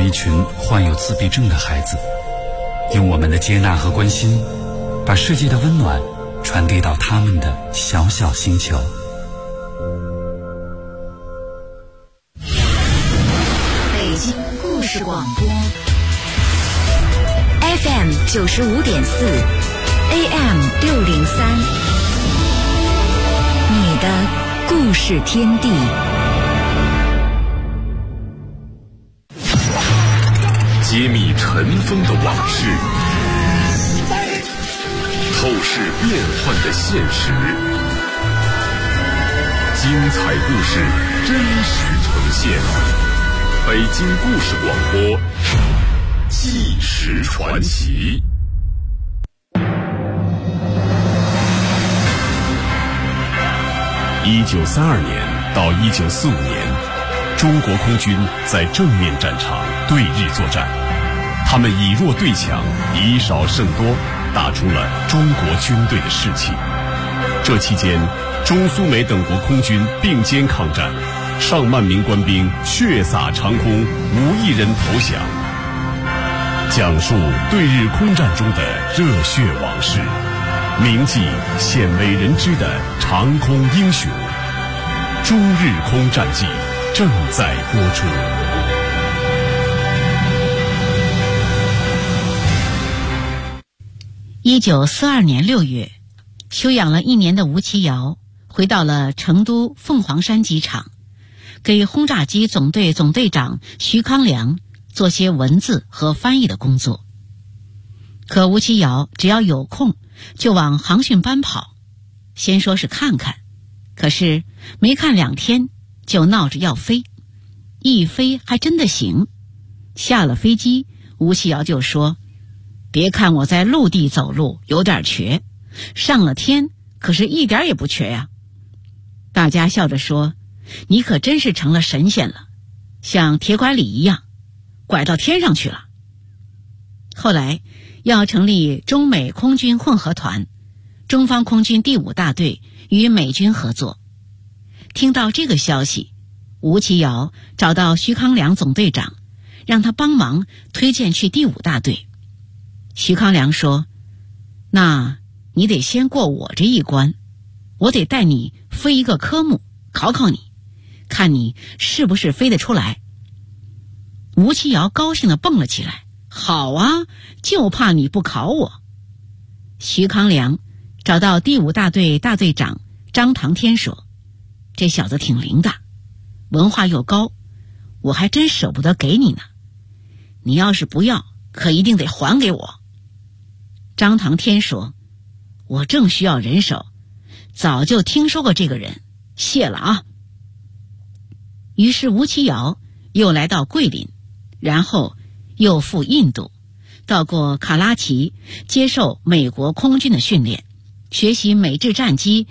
一群患有自闭症的孩子，用我们的接纳和关心，把世界的温暖传递到他们的小小星球。 北京故事广播 FM 95.4 AM 603，你的故事天地。 揭秘尘封的往事，透视变幻的现实，精彩故事真实呈现。北京故事广播，纪实传奇。1932年到1945年，中国空军在正面战场对日作战，他们以弱对强，以少胜多，打出了中国军队的士气。这期间，中苏美等国空军并肩抗战，上万名官兵血洒长空，无一人投降。讲述对日空战中的热血往事，铭记鲜为人知的长空英雄。中日空战记正在播出。 1942年6月，休养了1年的吴奇瑶回到了成都凤凰山机场，给轰炸机总队总队长徐康良做些文字和翻译的工作。可吴奇瑶只要有空就往航训班跑，先说是看看，可是没看2天就闹着要飞，一飞还真的行。下了飞机，吴奇瑶就说，别看我在陆地走路有点瘸，上了天可是一点也不瘸呀。大家笑着说，你可真是成了神仙了，像铁拐李一样拐到天上去了。后来要成立中美空军混合团，中方空军第5大队与美军合作。听到这个消息，吴奇瑶找到徐康良总队长，让他帮忙推荐去第5大队。徐康良说，那你得先过我这一关，我得带你飞一个科目，考考你，看你是不是飞得出来。吴奇瑶高兴地蹦了起来，好啊，就怕你不考我。徐康良找到第5大队大队长张唐天说，这小子挺灵的，文化又高，我还真舍不得给你呢，你要是不要，可一定得还给我。张唐天说，我正需要人手，早就听说过这个人，谢了啊。于是吴奇瑶又来到桂林，然后又赴印度，到过卡拉奇，接受美国空军的训练，学习美制战机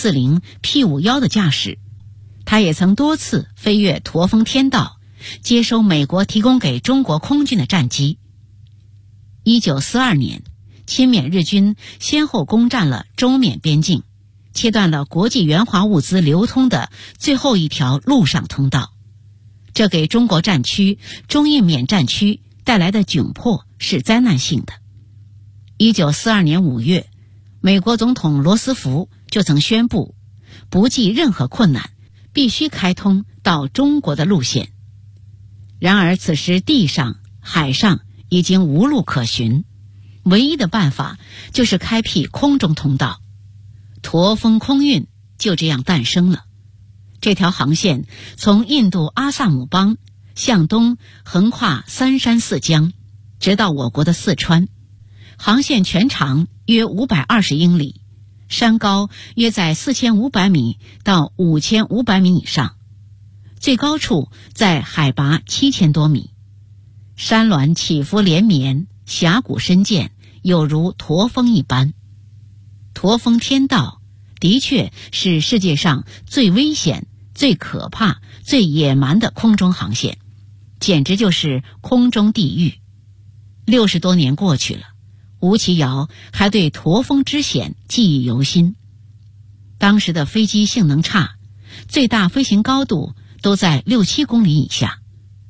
P-40、P-51 的驾驶。他也曾多次飞越驼峰天道，接收美国提供给中国空军的战机。1942年，亲缅日军先后攻占了中缅边境，切断了国际援华物资流通的最后一条陆上通道。这给中国战区、中印缅战区带来的窘迫是灾难性的。1942年5月，美国总统罗斯福就曾宣布，不计任何困难，必须开通到中国的路线。然而此时地上、海上已经无路可寻，唯一的办法就是开辟空中通道。驼峰空运就这样诞生了。这条航线从印度阿萨姆邦向东横跨3山4江，直到我国的四川。航线全长约520英里，山高约在4500米到5500米以上，最高处在海拔7000多米。山峦起伏连绵，峡谷深涧，有如驼峰一般。驼峰天道的确是世界上最危险、最可怕、最野蛮的空中航线，简直就是空中地狱。60多年过去了，吴奇瑶还对驼峰之险记忆犹新。当时的飞机性能差，最大飞行高度都在6-7公里以下，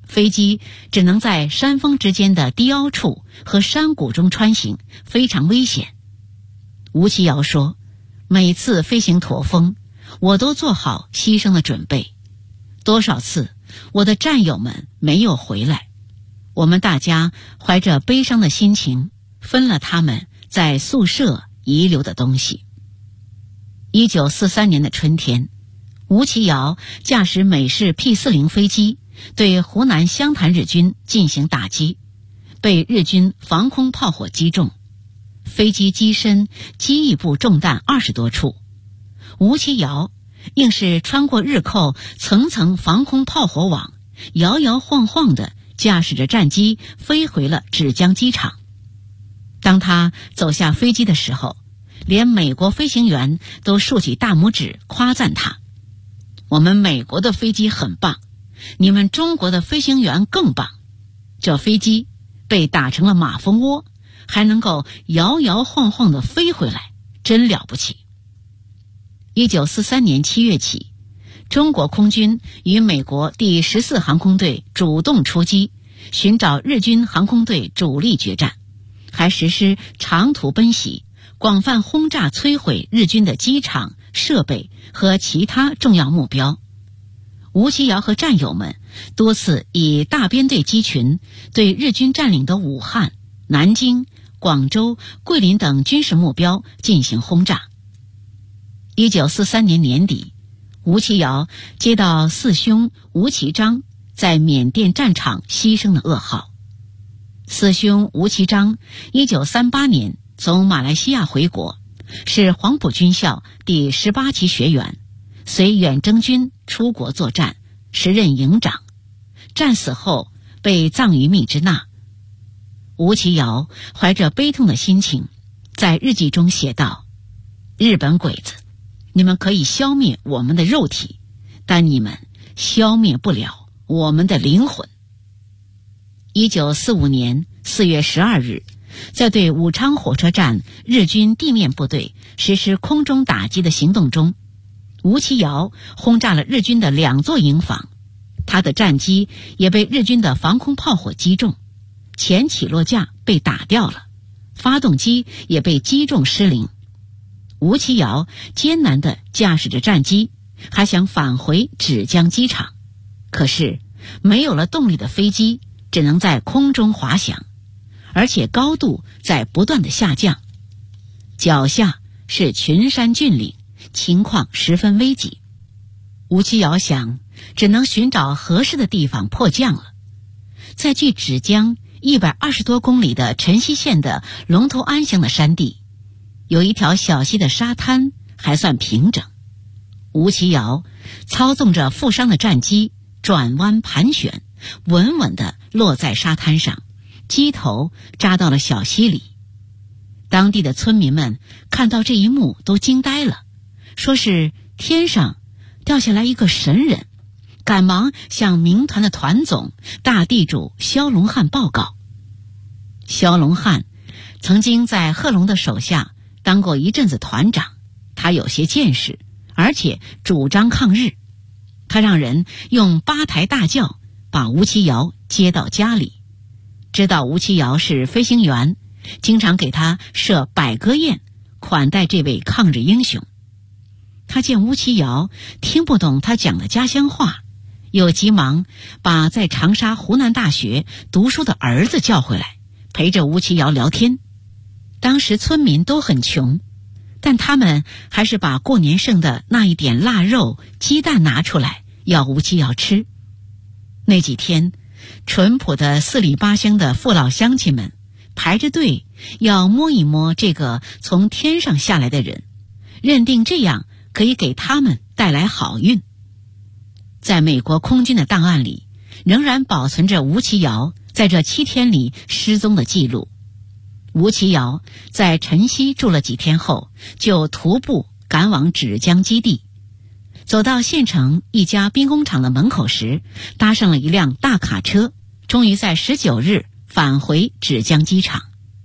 飞机只能在山峰之间的低凹处和山谷中穿行，非常危险。吴奇瑶说，每次飞行驼峰，我都做好牺牲的准备。多少次我的战友们没有回来，我们大家怀着悲伤的心情分了他们在宿舍遗留的东西。1943年的春天，吴奇瑶驾驶美式 P-40 飞机对湖南湘潭日军进行打击，被日军防空炮火击中，飞机机身机翼部中弹20多处。吴奇瑶硬是穿过日寇层层防空炮火网，摇摇晃晃地驾驶着战机飞回了芷江机场。当他走下飞机的时候，连美国飞行员都竖起大拇指夸赞他，我们美国的飞机很棒，你们中国的飞行员更棒，这飞机被打成了马蜂窝，还能够摇摇晃晃地飞回来，真了不起。1943年7月起，中国空军与美国第14航空队主动出击，寻找日军航空队主力决战，还实施长途奔袭，广泛轰炸摧毁日军的机场、设备和其他重要目标。吴奇瑶和战友们多次以大编队机群对日军占领的武汉、南京、广州、桂林等军事目标进行轰炸。1943年年底，吴奇瑶接到四兄吴奇章在缅甸战场牺牲的噩耗。四兄吴奇章1938年从马来西亚回国，是黄埔军校第18期学员，随远征军出国作战，时任营长。战死后被葬于密支那。吴奇瑶怀着悲痛的心情在日记中写道，日本鬼子，你们可以消灭我们的肉体，但你们消灭不了我们的灵魂。1945年4月12日，在对武昌火车站日军地面部队实施空中打击的行动中，吴奇瑶轰炸了日军的2座营房，他的战机也被日军的防空炮火击中，前起落架被打掉了，发动机也被击中失灵。吴奇瑶艰难地驾驶着战机，还想返回芷江机场，可是没有了动力的飞机只能在空中滑翔，而且高度在不断地下降，脚下是群山峻岭，情况十分危急。吴奇瑶想，只能寻找合适的地方迫降了。在距芷江120多公里的辰溪县的龙头安乡的山地，有一条小溪的沙滩还算平整。吴奇瑶操纵着负伤的战机转弯盘旋，稳稳地落在沙滩上，机头扎到了小溪里。当地的村民们看到这一幕都惊呆了，说是天上掉下来一个神人，赶忙向民团的团总大地主萧龙汉报告。萧龙汉曾经在贺龙的手下当过一阵子团长，他有些见识，而且主张抗日。他让人用8台大轿把吴奇瑶接到家里，知道吴奇瑶是飞行员，经常给他设百歌宴款待这位抗日英雄。他见吴奇瑶听不懂他讲的家乡话，又急忙把在长沙湖南大学读书的儿子叫回来，陪着吴奇瑶聊天。当时村民都很穷，但他们还是把过年剩的那一点腊肉、鸡蛋拿出来要吴奇瑶吃。那几天，淳朴的4里8乡的父老乡亲们排着队要摸一摸这个从天上下来的人，认定这样可以给他们带来好运。在美国空军的档案里，仍然保存着吴奇瑶在这7天里失踪的记录。吴奇瑶在辰溪住了几天后，就徒步赶往芷江基地。走到县城一家兵工厂的门口时，搭上了一辆大卡车，终于在19日返回芷江机场。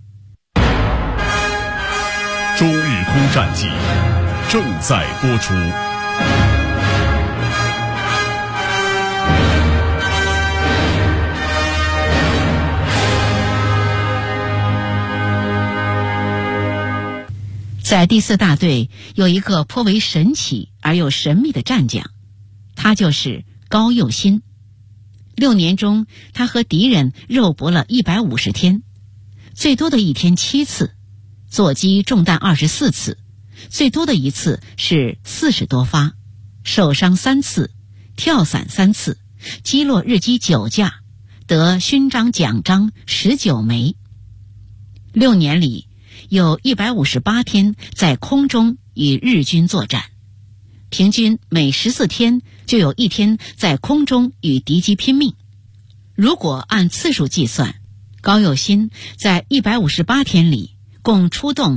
中日空战记正在播出。 在第4大队有一个颇为神奇而又神秘的战将，他就是高诱新。6年中，他和敌人肉搏了150天，最多的一天7次，座击中弹24次，最多的一次是40多发，受伤3次，跳伞3次，击落日机9架，得勋章奖章19枚。6年里，有158天在空中与日军作战，平均每14天就有1天在空中与敌机拼命。如果按次数计算，高诱新在158天里共出动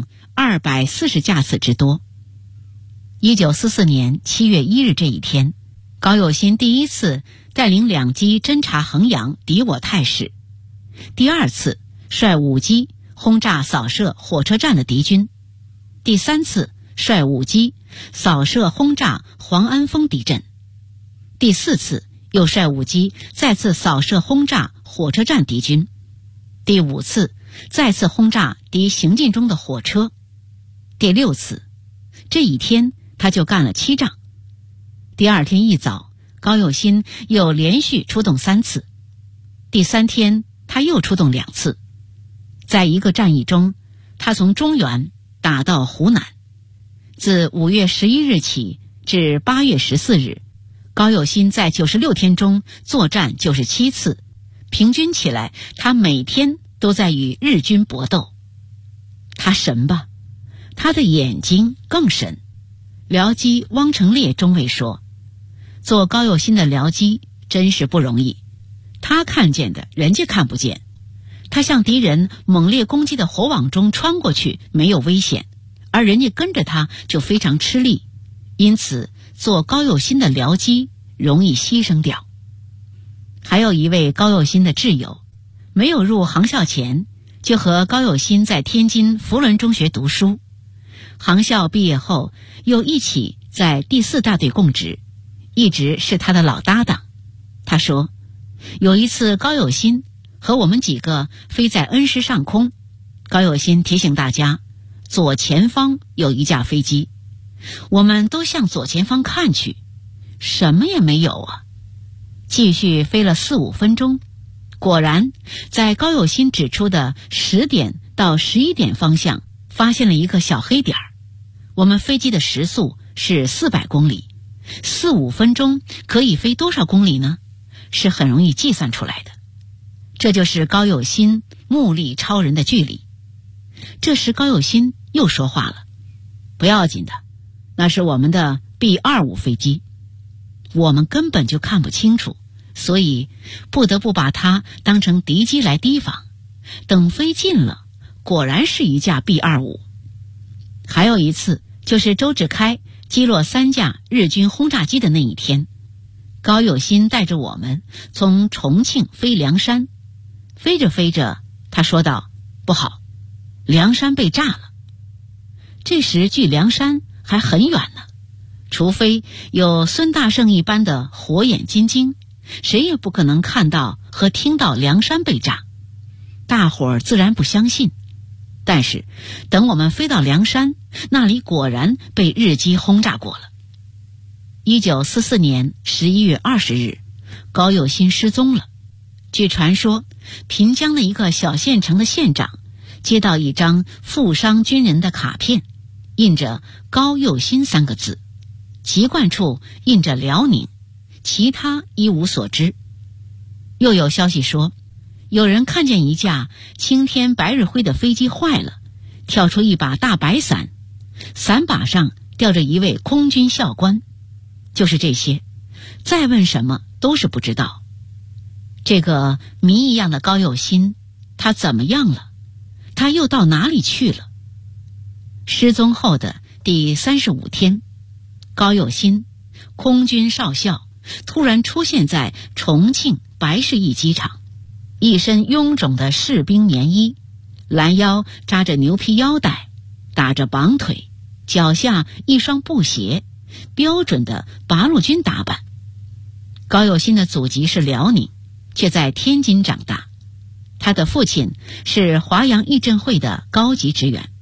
240架次之多。1944年7月1日这一天，高诱新第一次带领2机侦察衡阳敌我态势，第2次率5机轰炸扫射火车站的敌军，第3次率5机扫射轰炸黄安峰敌阵，第4次又率5机再次扫射轰炸火车站敌军，第5次再次轰炸敌行进中的火车，第6次，这一天他就干了7仗。第2天一早，高诱新又连续出动3次，第3天他又出动2次。在一个战役中，他从中原打到湖南。自5月11日起至8月14日，高诱新在96天中作战97次，平均起来，他每天都在与日军搏斗。他神吧？他的眼睛更神。僚机汪成烈中尉说，做高诱新的僚机真是不容易，他看见的人家看不见，他向敌人猛烈攻击的火网中穿过去没有危险，而人家跟着他就非常吃力，因此做高诱新的僚机容易牺牲掉。还有一位高诱新的挚友，没有入航校前就和高诱新在天津福伦中学读书，航校毕业后又一起在第4大队供职，一直是他的老搭档。他说，有一次高诱新和我们几个飞在恩施上空，高诱新提醒大家，左前方有一架飞机，我们都向左前方看去，什么也没有啊。继续飞了4-5分钟，果然在高诱新指出的10点到11点方向发现了一个小黑点儿。我们飞机的时速是400公里，4-5分钟可以飞多少公里呢？是很容易计算出来的。这就是高诱新目力超人的距离。这时高诱新又说话了，不要紧的，那是我们的 B-25 飞机，我们根本就看不清楚，所以不得不把它当成敌机来提防。等飞近了，果然是一架 B-25。还有一次，就是周志开击落3架日军轰炸机的那一天，高诱新带着我们从重庆飞凉山，飞着飞着，他说道，不好，凉山被炸了。这时距凉山还很远呢，除非有孙大圣一般的火眼金睛，谁也不可能看到和听到凉山被炸。大伙儿自然不相信，但是等我们飞到凉山，那里果然被日机轰炸过了。1944年11月20日，高诱新失踪了。据传说，平江的一个小县城的县长接到一张负伤军人的卡片，印着高诱新3个字，籍贯处印着辽宁，其他一无所知。又有消息说，有人看见一架青天白日辉的飞机坏了，跳出一把大白伞，伞把上吊着一位空军校官。就是这些，再问什么都是不知道。这个谜一样的高诱新，他怎么样了？他又到哪里去了？失踪后的第35天，高诱新，空军少校，突然出现在重庆白市驿机场，一身臃肿的士兵棉衣，拦腰扎着牛皮腰带，打着绑腿，脚下一双布鞋，标准的八路军打扮。高诱新的祖籍是辽宁，却在天津长大。他的父亲是华阳义政会的高级职员，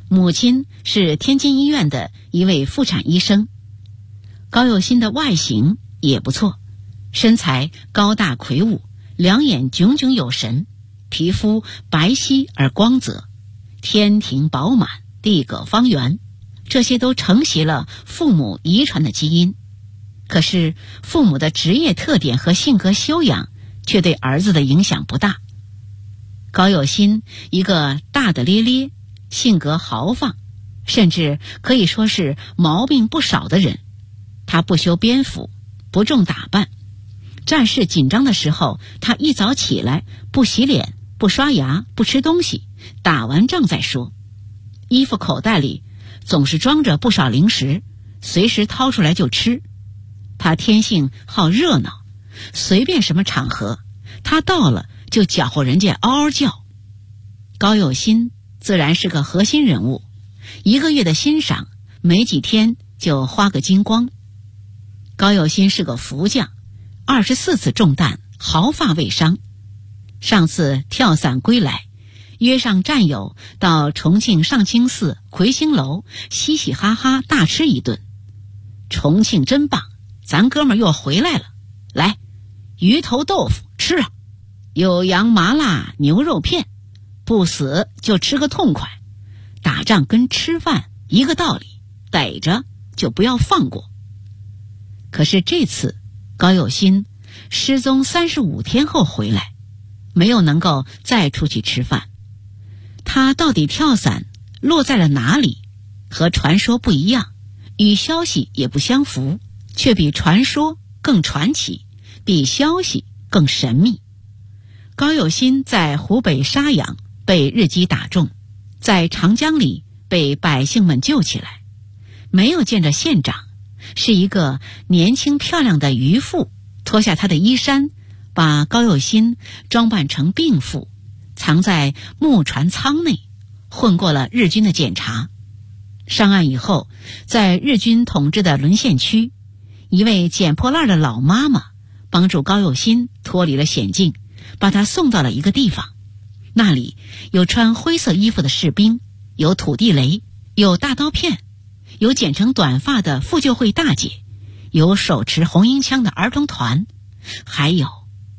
母亲是天津医院的一位妇产医生。高有新的外形也不错，身材高大魁梧，两眼炯炯有神，皮肤白皙而光泽，天庭饱满，地阁方圆，这些都承袭了父母遗传的基因。可是父母的职业特点和性格修养却对儿子的影响不大。高有新一个大大咧咧，性格豪放，甚至可以说是毛病不少的人。他不修边幅，不重打扮，战事紧张的时候，他一早起来不洗脸，不刷牙，不吃东西，打完仗再说。衣服口袋里总是装着不少零食，随时掏出来就吃。他天性好热闹，随便什么场合他到了就搅和人家嗷嗷叫。高有新自然是个核心人物，1个月的欣赏没几天就花个精光。高有新是个福将，24次中弹，毫发未伤。上次跳伞归来，约上战友到重庆上清寺魁星楼嘻嘻哈哈大吃一顿。重庆真棒，咱哥们儿又回来了，来，鱼头豆腐吃啊，有羊麻辣牛肉片，不死就吃个痛快。打仗跟吃饭一个道理，逮着就不要放过。可是这次高有新失踪35天后回来，没有能够再出去吃饭。他到底跳伞落在了哪里？和传说不一样，与消息也不相符，却比传说更传奇，比消息更神秘。高有新在湖北沙洋被日机打中，在长江里被百姓们救起来，没有见着县长，是一个年轻漂亮的渔妇脱下她的衣衫，把高有新装扮成病妇，藏在木船舱内，混过了日军的检查。上岸以后，在日军统治的沦陷区，一位捡破烂的老妈妈帮助高有新脱离了险境，把他送到了一个地方。那里有穿灰色衣服的士兵，有土地雷，有大刀片，有剪成短发的妇救会大姐，有手持红缨枪的儿童团，还有，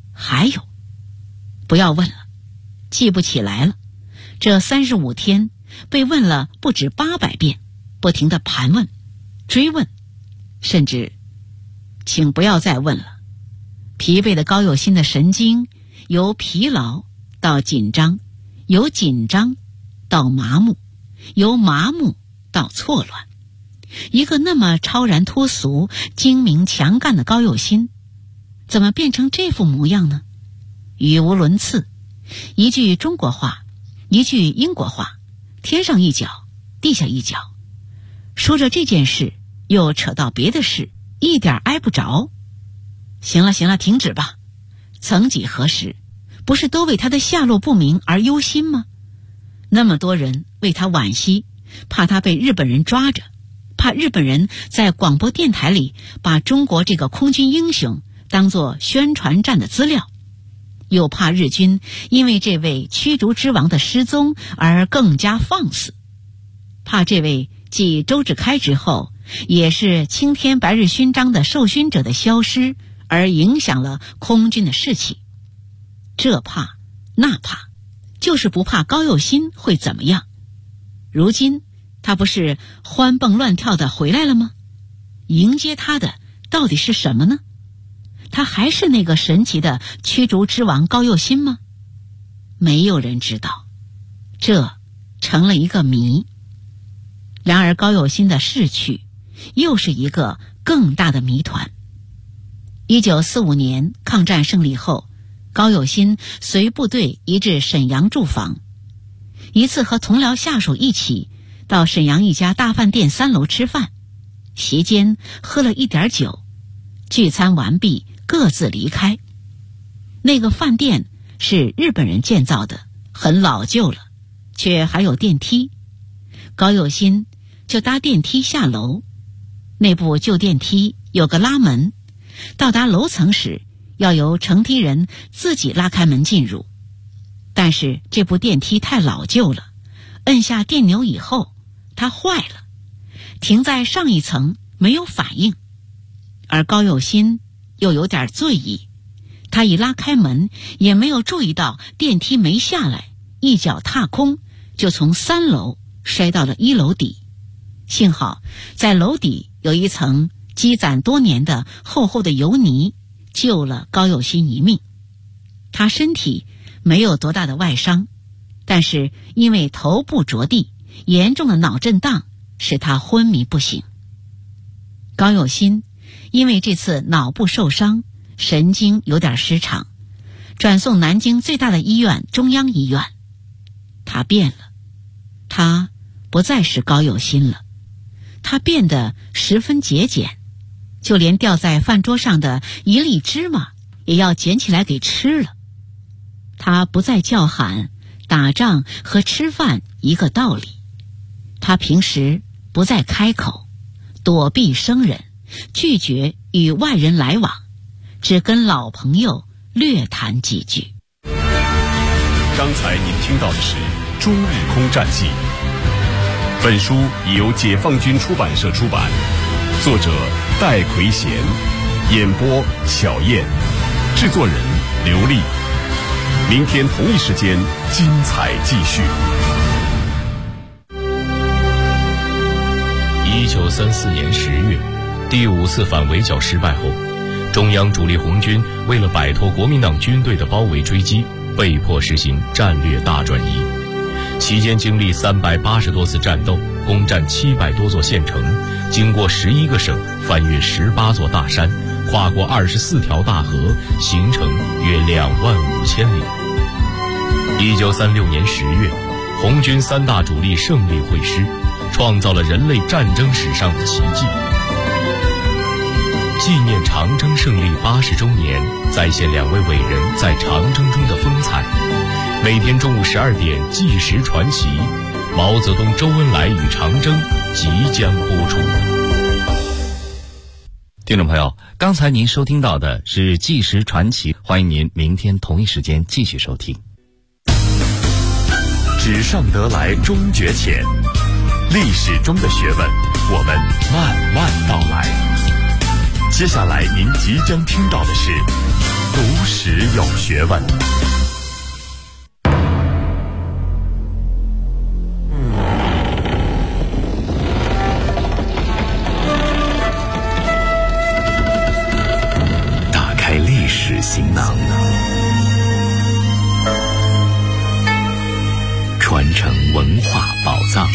不要问了，记不起来了。这35天被问了不止800遍，不停地盘问、追问，甚至请不要再问了。疲惫的高有新的神经由疲劳到紧张，由紧张到麻木，由麻木到错乱。一个那么超然脱俗、精明强干的高有新，怎么变成这副模样呢？语无伦次，一句中国话，一句英国话，天上一脚，地下一脚，说着这件事，又扯到别的事，一点挨不着。行了，停止吧。曾几何时，不是都为他的下落不明而忧心吗？那么多人为他惋惜，怕他被日本人抓着，怕日本人在广播电台里把中国这个空军英雄当作宣传战的资料，又怕日军因为这位驱逐之王的失踪而更加放肆，怕这位继周志开之后也是青天白日勋章的受勋者的消失而影响了空军的士气。这怕那怕，就是不怕高有新会怎么样。如今他不是欢蹦乱跳的回来了吗？迎接他的到底是什么呢？他还是那个神奇的驱逐之王高有新吗？没有人知道，这成了一个谜。然而高有新的逝去又是一个更大的谜团。1945年抗战胜利后，高有新随部队移至沈阳驻防。一次和同僚下属一起到沈阳一家大饭店3楼吃饭，席间喝了一点酒，聚餐完毕各自离开。那个饭店是日本人建造的，很老旧了，却还有电梯。高有新就搭电梯下楼，那部旧电梯有个拉门，到达楼层时要由承梯人自己拉开门进入。但是这部电梯太老旧了，摁下电钮以后它坏了，停在上一层没有反应。而高有心又有点醉意，他一拉开门，也没有注意到电梯没下来，一脚踏空，就从3楼摔到了1楼底。幸好在楼底有一层积攒多年的厚厚的油泥，救了高有心一命。他身体没有多大的外伤，但是因为头部着地，严重的脑震荡使他昏迷不醒。高有心因为这次脑部受伤，神经有点失常，转送南京最大的医院中央医院。他变了，他不再是高有心了，他变得十分节俭，就连掉在饭桌上的一粒芝麻也要捡起来给吃了。他不再叫喊，打仗和吃饭一个道理。他平时不再开口，躲避生人，拒绝与外人来往，只跟老朋友略谈几句。 刚才您听到的是《中日空战记》，本书已由解放军出版社出版，作者戴奎贤，演播小燕，制作人刘丽。明天同一时间精彩继续。 1934年10月，第5次反围剿失败后，中央主力红军为了摆脱国民党军队的包围追击，被迫实行战略大转移。期间经历380多次战斗，攻占700多座县城，经过11个省，翻越18座大山，跨过24条大河，行程约25000里。1936年10月，红军3大主力胜利会师，创造了人类战争史上的奇迹。纪念长征胜利80周年，再现2位伟人在长征中的风采。每天中午12点，纪实传奇，毛泽东、周恩来与长征即将播出。 听众朋友，刚才您收听到的是纪实传奇，欢迎您明天同一时间继续收听。 纸上得来终觉浅，历史中的学问，我们慢慢道来。接下来您即将听到的是读史有学问。 打开历史行囊，传承文化宝藏。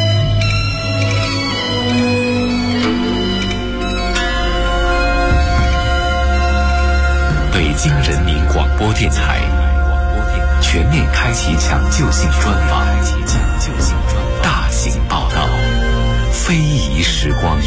北京人民广播电台全面开启抢救性专访，大型报道，非遗时光。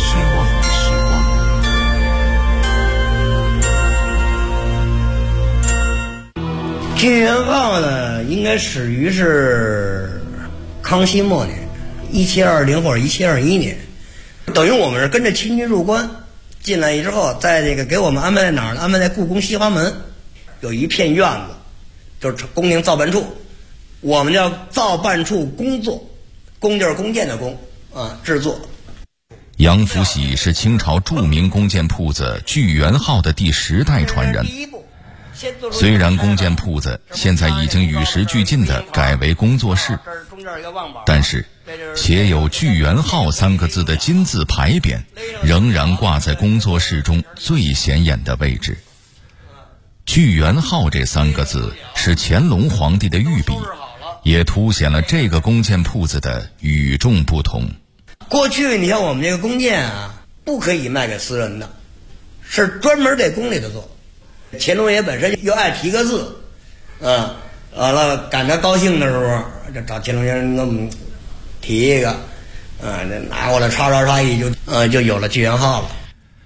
聚源号呢，应该始于是康熙末年，1720或者1721年，等于我们是跟着清军入关。进来之后，在这个给我们安排在哪儿呢？安排在故宫西华门，有一片院子，就是宫廷造办处，我们叫造办处工作，工就是弓箭的弓啊，制作。 杨福喜是清朝著名弓箭铺子聚源号的第10代传人。虽然弓箭铺子现在已经与时俱进地改为工作室，但是写有聚源号3个字的金字牌匾仍然挂在工作室中最显眼的位置。聚源号这3个字是乾隆皇帝的御笔，也凸显了这个弓箭铺子的与众不同。 过去你像我们这个弓箭啊，不可以卖给私人的，是专门给宫里头做。乾隆爷本身又爱提个字，完了赶他高兴的时候，就找乾隆爷给我们提一个，拿过来刷刷刷一就有了聚源号了。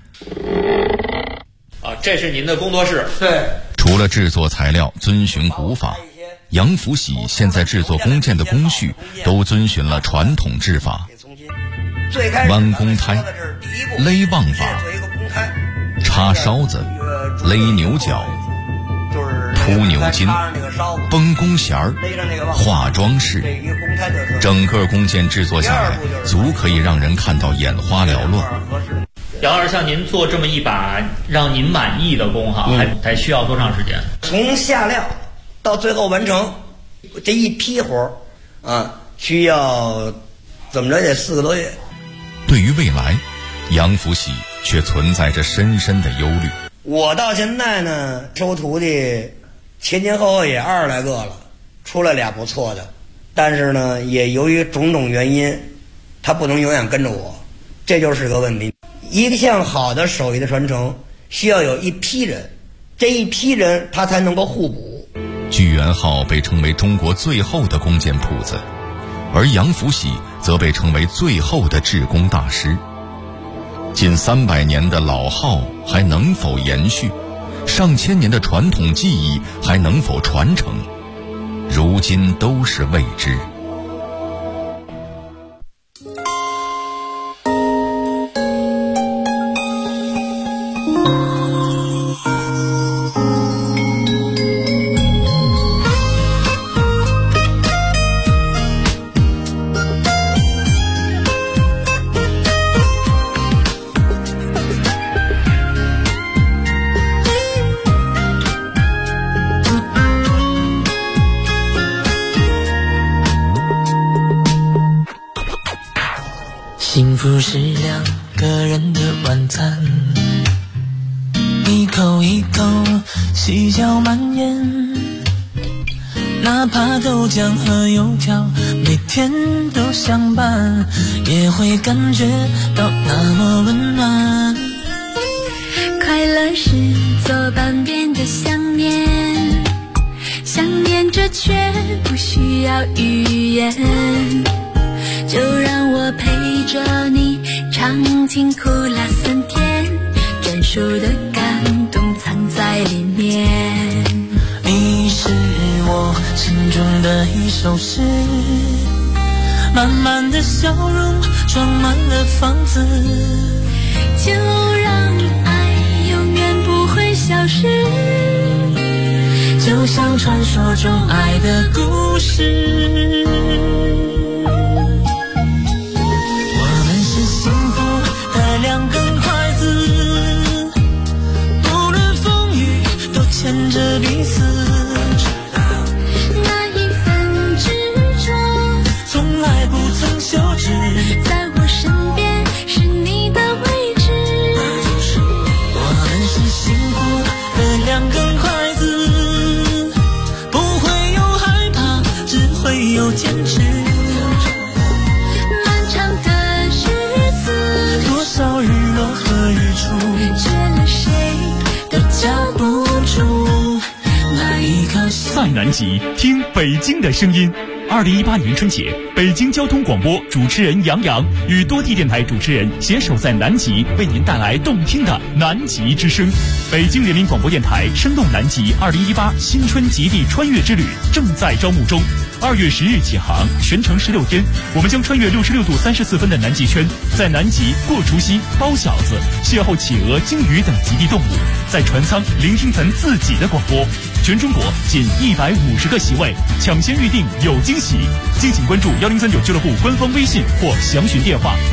啊，这是您的工作室。 对。 除了制作材料遵循古法，杨福喜现在制作弓箭的工序都遵循了传统制法，弯弓胎、勒望法、插梢子、勒牛角、铺牛筋、 绷弓弦儿、化妆室，整个弓箭制作下来，足可以让人看到眼花缭乱。 杨老师，像您做这么一把让您满意的弓哈，还需要多长时间？ 从下料到最后完成这一批活啊，需要怎么着也4个多月。 对于未来，杨福喜却存在着深深的忧虑。 我到现在呢，收徒弟前后也20来个了，出来俩不错的，但是呢，也由于种种原因，他不能永远跟着我，这就是个问题。一项好的手艺的传承，需要有一批人，这一批人他才能够互补。 聚源号被称为中国最后的弓箭铺子，而杨福喜则被称为最后的制弓大师。近300年的老号还能否延续？上千年的传统技艺还能否传承？如今都是未知。 幸福是2个人的晚餐，一口一口细嚼慢咽，哪怕豆浆和油条每天都相伴，也会感觉到那么温暖。 快乐是左半边的想念，想念着却不需要语言，就让我陪着你尝尽苦辣酸甜，专属的感动藏在里面。 你是我心中的一首诗，满满的笑容装满了房子， 就让爱永远不会消失， 就像传说中爱的故事。2根筷子，不论风雨都牵着彼此， 那一份执着从来不曾休止， 在我身边是你的位置。 我们是幸福的2根筷子，不会有害怕，只会有坚持。少日落和日出， 缺了谁都叫不出那一颗心。 在南极听北京的声音。2018年春节，北京交通广播主持人杨洋与多地电台主持人携手在南极，为您带来动听的南极之声。北京人民广播电台声动南极2018新春极地穿越之旅正在招募中。2月10日起航，全程16天，我们将穿越66度34分的南极圈，在南极过除夕、包饺子，邂逅企鹅、鲸鱼等极地动物，在船舱聆听咱自己的广播。全中国仅150个席位，抢先预定有惊喜。敬请关注1039俱乐部官方微信或详询电话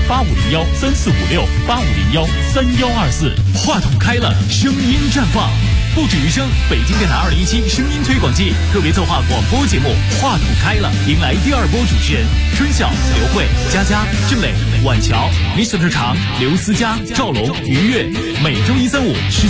8501-3456、8501-3124。 话筒开了，声音绽放，不止于声。北京电台2017声音推广季特别策划广播节目《话筒开了》，迎来第2波主持人春晓、刘慧、佳佳、俊磊、婉乔、Mr. 常、刘思佳、赵龙、于越。每周1、3、5